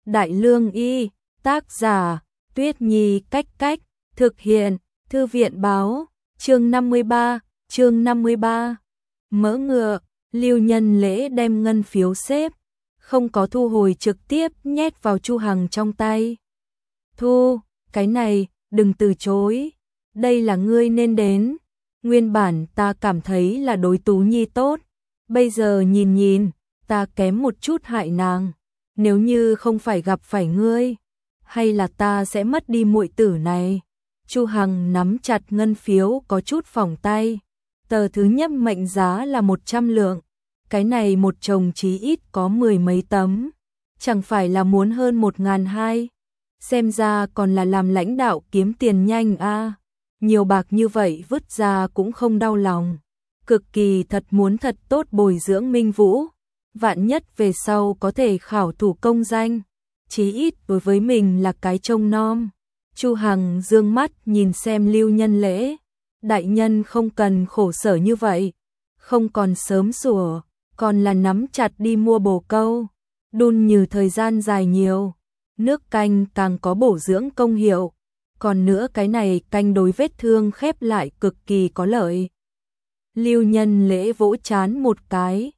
Đại Lương Y, tác giả, Tuyết Nhi Cách, thực hiện, Thư viện báo, chương 53, mỡ ngựa, Lưu Nhân Lễ đem ngân phiếu xếp, không có thu hồi trực tiếp nhét vào Chu Hằng trong tay. Thu, cái này, đừng từ chối, đây là ngươi nên đến, nguyên bản ta cảm thấy là đối Tú Nhi tốt, bây giờ nhìn, ta kém một chút hại nàng, nếu như không phải gặp phải ngươi, hay là ta sẽ mất đi muội tử này. Chu Hằng nắm chặt ngân phiếu có chút phỏng tay, tờ thứ nhất mệnh giá là 100 lượng, cái này một chồng chí ít có 10 mấy tấm, chẳng phải là muốn hơn 1.200, xem ra còn là làm lãnh đạo kiếm tiền nhanh a. Nhiều bạc như vậy vứt ra cũng không đau lòng, cực kỳ muốn thật tốt bồi dưỡng Minh Vũ, vạn nhất về sau có thể khảo thủ công danh, chí ít đối với mình là cái trông nom. Chu Hằng dương mắt nhìn xem Lưu Nhân Lễ, đại nhân không cần khổ sở như vậy, không còn sớm sủa, còn là nắm chặt đi mua bồ câu, đun như thời gian dài nhiều, nước canh càng có bổ dưỡng công hiệu, còn nữa cái này canh đối vết thương khép lại cực kỳ có lợi. Lưu Nhân Lễ vỗ chán một cái,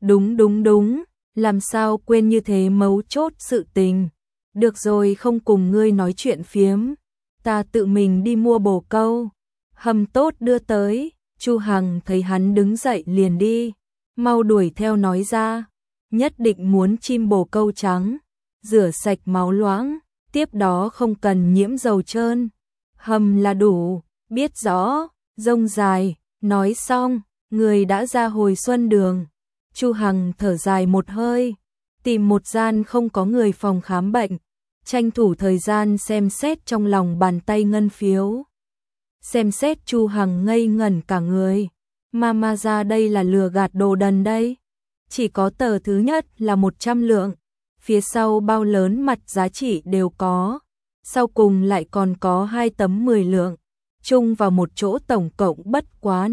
đúng, làm sao quên như thế mấu chốt sự tình. Được rồi, không cùng ngươi nói chuyện phiếm, ta tự mình đi mua bồ câu, hầm tốt đưa tới. Chu Hằng thấy hắn đứng dậy liền đi, mau đuổi theo nói ra, nhất định muốn chim bồ câu trắng, rửa sạch máu loãng, tiếp đó không cần nhiễm dầu trơn, hầm là đủ, biết rõ. Rông dài, nói xong, người đã ra hồi Xuân Đường. Chu Hằng thở dài một hơi, tìm một gian không có người phòng khám bệnh, tranh thủ thời gian xem xét trong lòng bàn tay ngân phiếu. Xem xét Chu Hằng ngây ngẩn cả người, mà ra đây là lừa gạt đồ đần đây. Chỉ có tờ thứ nhất là 100 lượng, phía sau bao lớn mặt giá trị đều có, sau cùng lại còn có 2 tấm 10 lượng, chung vào một chỗ tổng cộng bất quá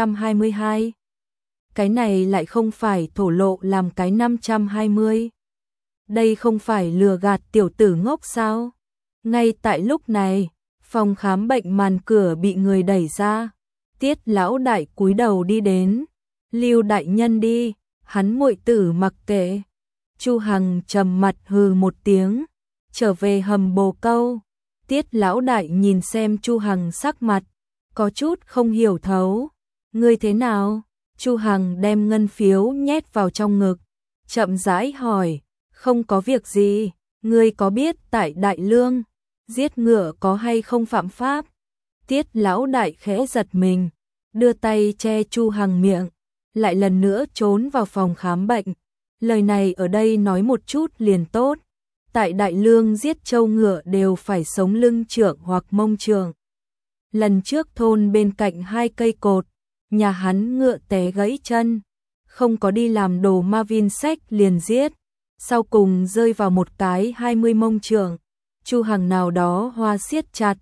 522. Cái này lại không phải thổ lộ làm cái 520. Đây không phải lừa gạt tiểu tử ngốc sao? Ngay tại lúc này, phòng khám bệnh màn cửa bị người đẩy ra. Tiết lão đại cúi đầu đi đến. Lưu đại nhân đi, hắn muội tử mặc kệ. Chu Hằng trầm mặt hừ một tiếng, trở về hầm bồ câu. Tiết lão đại nhìn xem Chu Hằng sắc mặt, có chút không hiểu thấu. Ngươi thế nào? Chu Hằng đem ngân phiếu nhét vào trong ngực, chậm rãi hỏi, không có việc gì, ngươi có biết tại Đại Lương, giết ngựa có hay không phạm pháp? Tiết lão đại khẽ giật mình, đưa tay che Chu Hằng miệng, lại lần nữa trốn vào phòng khám bệnh. Lời này ở đây nói một chút liền tốt. Tại Đại Lương giết trâu ngựa đều phải sống lưng trượng hoặc mông trượng. Lần trước thôn bên cạnh 2 cây cột, nhà hắn ngựa té gãy chân, không có đi làm đồ ma vin sách liền giết, sau cùng rơi vào một cái 20 mông trượng. Chu Hằng nào đó hoa siết chặt,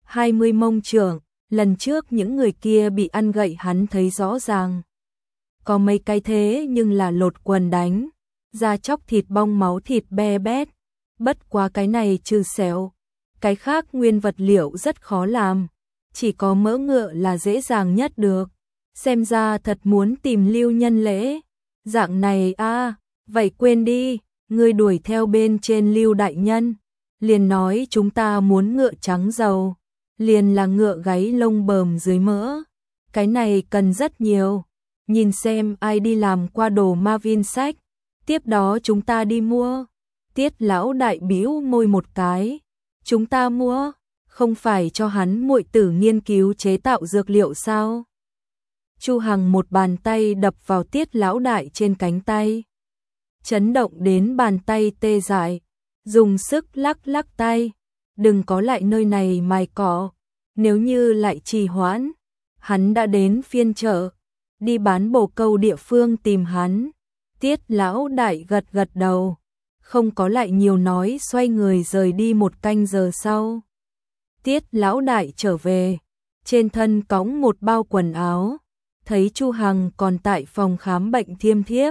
20 mông trượng, lần trước những người kia bị ăn gậy hắn thấy rõ ràng. Có mấy cái thế nhưng là lột quần đánh, da chóc thịt bong máu thịt be bét, bất quá cái này trừ xẻo, cái khác nguyên vật liệu rất khó làm, chỉ có mỡ ngựa là dễ dàng nhất được. Xem ra thật muốn tìm Lưu Nhân Lễ. Dạng này a, vậy quên đi, ngươi đuổi theo bên trên Lưu đại nhân, liền nói chúng ta muốn ngựa trắng dầu, liền là ngựa gáy lông bờm dưới mỡ. Cái này cần rất nhiều, nhìn xem ai đi làm qua đồ ma vin sách, tiếp đó chúng ta đi mua. Tiết lão đại bĩu môi một cái, chúng ta mua, không phải cho hắn muội tử nghiên cứu chế tạo dược liệu sao? Chu Hằng một bàn tay đập vào Tiết lão đại trên cánh tay, chấn động đến bàn tay tê dại, dùng sức lắc tay, đừng có lại nơi này mài cỏ, nếu như lại trì hoãn, hắn đã đến phiên chợ, đi bán bồ câu địa phương tìm hắn. Tiết lão đại gật đầu, không có lại nhiều nói, xoay người rời đi. 1 canh giờ sau, Tiết lão đại trở về, trên thân cõng một bao quần áo, thấy Chu Hằng còn tại phòng khám bệnh thiêm thiếp,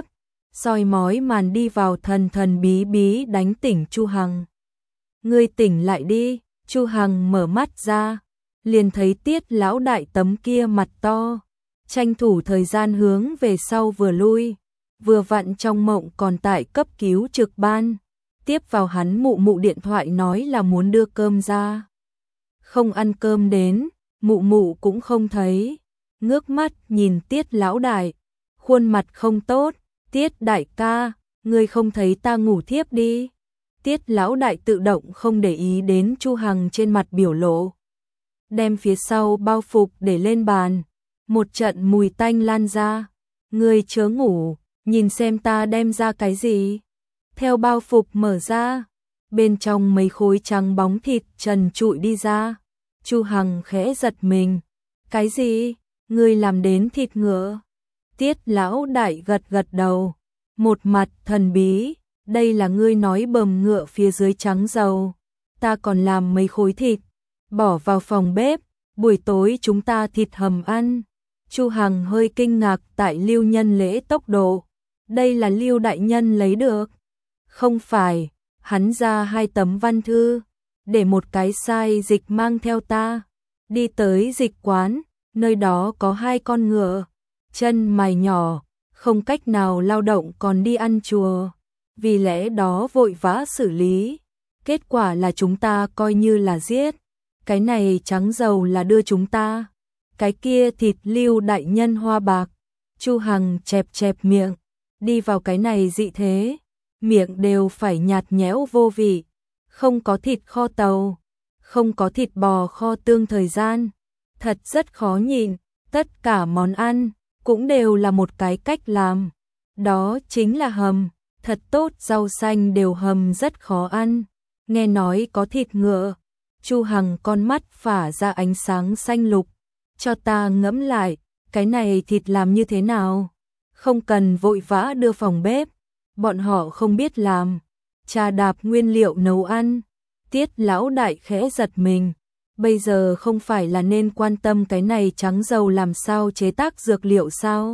soi mói màn đi vào thần thần bí bí đánh tỉnh Chu Hằng. Ngươi tỉnh lại đi, Chu Hằng mở mắt ra, liền thấy Tiết lão đại tấm kia mặt to, tranh thủ thời gian hướng về sau vừa lui, vừa vặn trong mộng còn tại cấp cứu trực ban, tiếp vào hắn mụ mụ điện thoại nói là muốn đưa cơm ra. Không ăn cơm đến, mụ mụ cũng không thấy, ngước mắt nhìn Tiết lão đại, khuôn mặt không tốt, Tiết đại ca, ngươi không thấy ta ngủ thiếp đi. Tiết lão đại tự động không để ý đến Chu Hằng trên mặt biểu lộ, đem phía sau bao phục để lên bàn, một trận mùi tanh lan ra, ngươi chớ ngủ, nhìn xem ta đem ra cái gì. Theo bao phục mở ra, bên trong mấy khối trắng bóng thịt trần trụi đi ra. Chu Hằng khẽ giật mình, cái gì, ngươi làm đến thịt ngựa? Tiết lão đại gật gật đầu, một mặt thần bí, đây là ngươi nói bầm ngựa phía dưới trắng dầu, ta còn làm mấy khối thịt, bỏ vào phòng bếp, buổi tối chúng ta thịt hầm ăn. Chu Hằng hơi kinh ngạc tại Lưu Nhân Lễ tốc độ, đây là Lưu đại nhân lấy được. Không phải, hắn ra 2 tấm văn thư, để một cái sai dịch mang theo ta, đi tới dịch quán, nơi đó có 2 con ngựa, chân mày nhỏ, không cách nào lao động còn đi ăn chùa, vì lẽ đó vội vã xử lý, kết quả là chúng ta coi như là giết, cái này trắng dầu là đưa chúng ta, cái kia thịt Lưu đại nhân hoa bạc. Chu Hằng chẹp chẹp miệng, đi vào cái này dị thế, miệng đều phải nhạt nhẽo vô vị, không có thịt kho tàu, không có thịt bò kho tương thời gian, thật rất khó nhịn, tất cả món ăn cũng đều là một cái cách làm, đó chính là hầm, thật tốt, rau xanh đều hầm rất khó ăn, nghe nói có thịt ngựa, Chu Hằng con mắt phả ra ánh sáng xanh lục, cho ta ngẫm lại, cái này thịt làm như thế nào? Không cần vội vã đưa phòng bếp, bọn họ không biết làm, trà đạp nguyên liệu nấu ăn. Tiết lão đại khẽ giật mình, bây giờ không phải là nên quan tâm cái này trắng dầu làm sao chế tác dược liệu sao?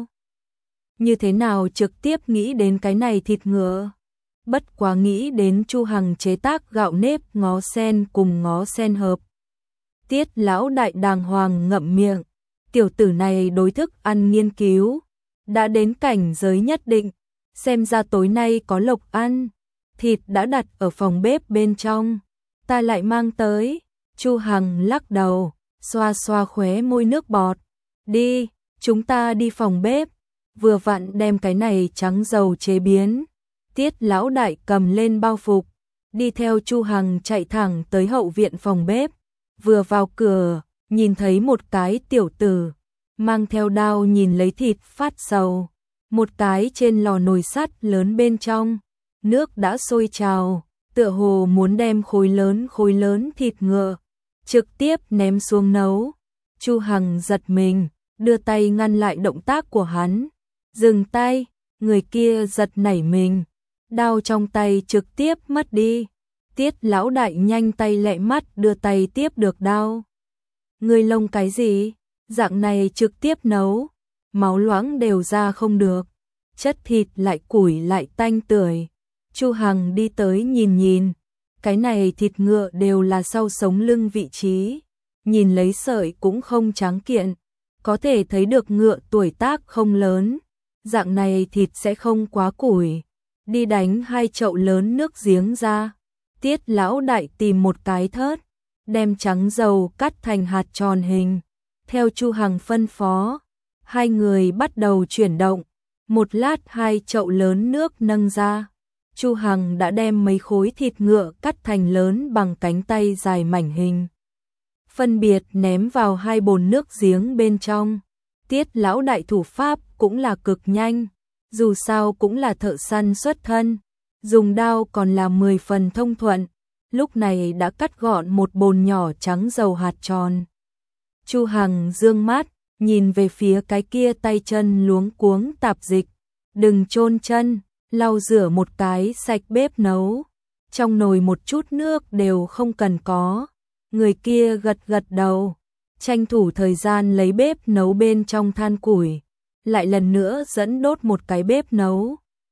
Như thế nào trực tiếp nghĩ đến cái này thịt ngựa? Bất quá nghĩ đến Chu Hằng chế tác gạo nếp ngó sen cùng ngó sen hợp. Tiết lão đại đàng hoàng ngậm miệng, tiểu tử này đối thức ăn nghiên cứu, đã đến cảnh giới nhất định, xem ra tối nay có lộc ăn, thịt đã đặt ở phòng bếp bên trong, ta lại mang tới. Chu Hằng lắc đầu, xoa xoa khóe môi nước bọt, đi, chúng ta đi phòng bếp, vừa vặn đem cái này trắng dầu chế biến. Tiết lão đại cầm lên bao phục, đi theo Chu Hằng chạy thẳng tới hậu viện phòng bếp, vừa vào cửa, nhìn thấy một cái tiểu tử, mang theo đao nhìn lấy thịt phát sầu, một cái trên lò nồi sắt lớn bên trong, nước đã sôi trào, tựa hồ muốn đem khối lớn thịt ngựa, trực tiếp ném xuống nấu. Chu Hằng giật mình, đưa tay ngăn lại động tác của hắn, dừng tay, người kia giật nảy mình, đao trong tay trực tiếp mất đi. Tiết lão đại nhanh tay lẹ mắt đưa tay tiếp được đao. Người lông cái gì? Dạng này trực tiếp nấu, máu loãng đều ra không được, chất thịt lại củi lại tanh tưởi. Chu Hằng đi tới nhìn nhìn, cái này thịt ngựa đều là sau sống lưng vị trí, nhìn lấy sợi cũng không tráng kiện, có thể thấy được ngựa tuổi tác không lớn, dạng này thịt sẽ không quá củi. Đi đánh 2 chậu lớn nước giếng ra. Tiết lão đại tìm một cái thớt, đem trắng dầu cắt thành hạt tròn hình. Theo Chu Hằng phân phó, 2 người bắt đầu chuyển động. Một lát 2 chậu lớn nước nâng ra. Chu Hằng đã đem mấy khối thịt ngựa cắt thành lớn bằng cánh tay dài mảnh hình, phân biệt ném vào 2 bồn nước giếng bên trong. Tiết lão đại thủ pháp cũng là cực nhanh, dù sao cũng là thợ săn xuất thân, dùng đao còn là 10 phần thông thuận, lúc này đã cắt gọn một bồn nhỏ trắng dầu hạt tròn. Chu Hằng dương mắt, nhìn về phía cái kia tay chân luống cuống tạp dịch, đừng chôn chân, lau rửa một cái sạch bếp nấu, trong nồi một chút nước đều không cần có. Người kia gật gật đầu, tranh thủ thời gian lấy bếp nấu bên trong than củi, lại lần nữa dẫn đốt một cái bếp nấu,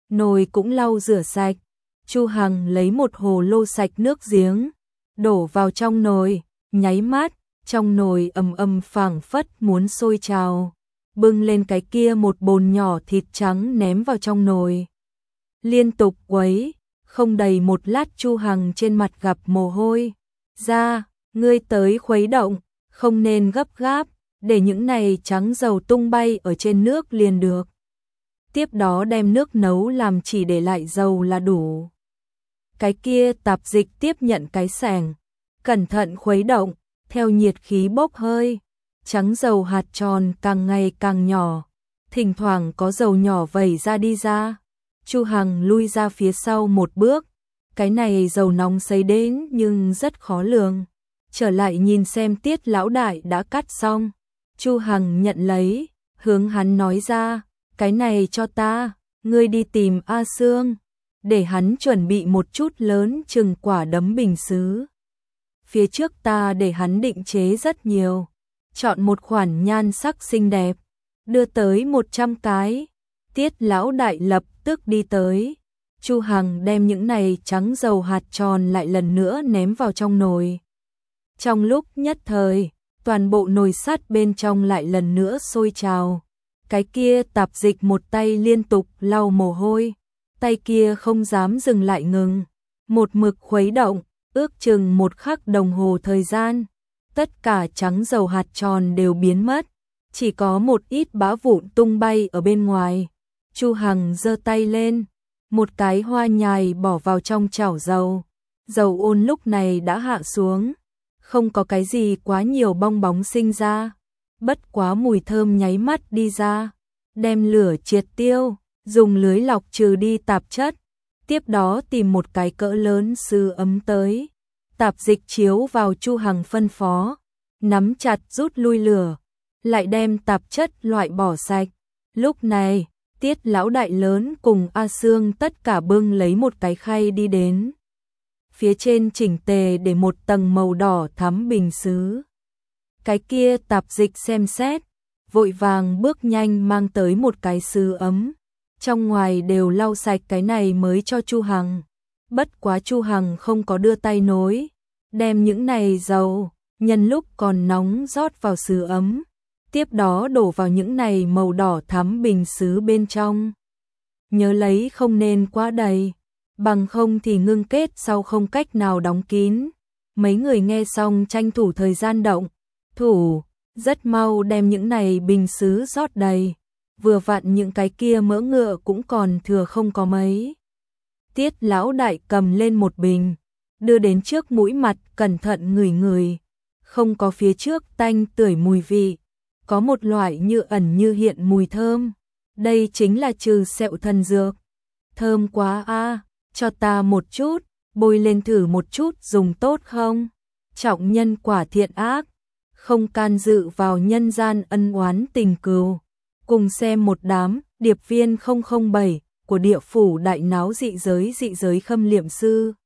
nồi cũng lau rửa sạch. Chu Hằng lấy một hồ lô sạch nước giếng, đổ vào trong nồi, nháy mắt, trong nồi ầm ầm phảng phất muốn sôi trào. Bưng lên cái kia một bồn nhỏ thịt trắng ném vào trong nồi. Liên tục quấy, không đầy một lát Chu Hằng trên mặt gặp mồ hôi. Ra, ngươi tới khuấy động, không nên gấp gáp, để những này trắng dầu tung bay ở trên nước liền được. Tiếp đó đem nước nấu làm chỉ để lại dầu là đủ. Cái kia tạp dịch tiếp nhận cái xẻng, cẩn thận khuấy động, theo nhiệt khí bốc hơi, trắng dầu hạt tròn càng ngày càng nhỏ, thỉnh thoảng có dầu nhỏ vẩy ra đi ra. Chu Hằng lui ra phía sau một bước, cái này dầu nóng sấy đến nhưng rất khó lường. Trở lại nhìn xem Tiết lão đại đã cắt xong, Chu Hằng nhận lấy, hướng hắn nói ra, cái này cho ta, ngươi đi tìm A Sương, để hắn chuẩn bị một chút lớn chừng quả đấm bình sứ. Phía trước ta để hắn định chế rất nhiều, chọn một khoản nhan sắc xinh đẹp, đưa tới 100 cái. Tiết lão đại lập tức đi tới. Chu Hằng đem những này trắng dầu hạt tròn lại lần nữa ném vào trong nồi. Trong lúc nhất thời, toàn bộ nồi sắt bên trong lại lần nữa sôi trào. Cái kia tạp dịch một tay liên tục lau mồ hôi, tay kia không dám dừng lại ngừng, một mực khuấy động, ước chừng 1 khắc đồng hồ thời gian. Tất cả trắng dầu hạt tròn đều biến mất, chỉ có một ít bã vụn tung bay ở bên ngoài. Chu Hằng giơ tay lên, một cái hoa nhài bỏ vào trong chảo dầu. Dầu ôn lúc này đã hạ xuống, không có cái gì quá nhiều bong bóng sinh ra, bất quá mùi thơm nháy mắt đi ra. Đem lửa triệt tiêu, dùng lưới lọc trừ đi tạp chất, tiếp đó tìm một cái cỡ lớn sứ ấm tới. Tạp dịch chiếu vào Chu Hằng phân phó, nắm chặt rút lui lửa, lại đem tạp chất loại bỏ sạch. Lúc này, Tiết lão đại lớn cùng A Sương tất cả bưng lấy một cái khay đi đến. Phía trên chỉnh tề để một tầng màu đỏ thắm bình sứ. Cái kia tạp dịch xem xét, vội vàng bước nhanh mang tới một cái sứ ấm. Trong ngoài đều lau sạch cái này mới cho Chu Hằng. Bất quá Chu Hằng không có đưa tay nối, đem những này dầu, nhân lúc còn nóng rót vào sứ ấm. Tiếp đó đổ vào những này màu đỏ thắm bình sứ bên trong. Nhớ lấy không nên quá đầy, bằng không thì ngưng kết sau không cách nào đóng kín. Mấy người nghe xong tranh thủ thời gian động thủ, rất mau đem những này bình sứ rót đầy. Vừa vặn những cái kia mỡ ngựa cũng còn thừa không có mấy. Tiết lão đại cầm lên một bình, đưa đến trước mũi mặt cẩn thận ngửi ngửi. Không có phía trước tanh tưởi mùi vị, có một loại như ẩn như hiện mùi thơm. Đây chính là trừ sẹo thần dược. Thơm quá a, cho ta một chút, bôi lên thử một chút dùng tốt không? Trọng nhân quả thiện ác, không can dự vào nhân gian ân oán tình cừu. Cùng xem một đám điệp viên 007 của địa phủ đại náo dị giới khâm liệm sư.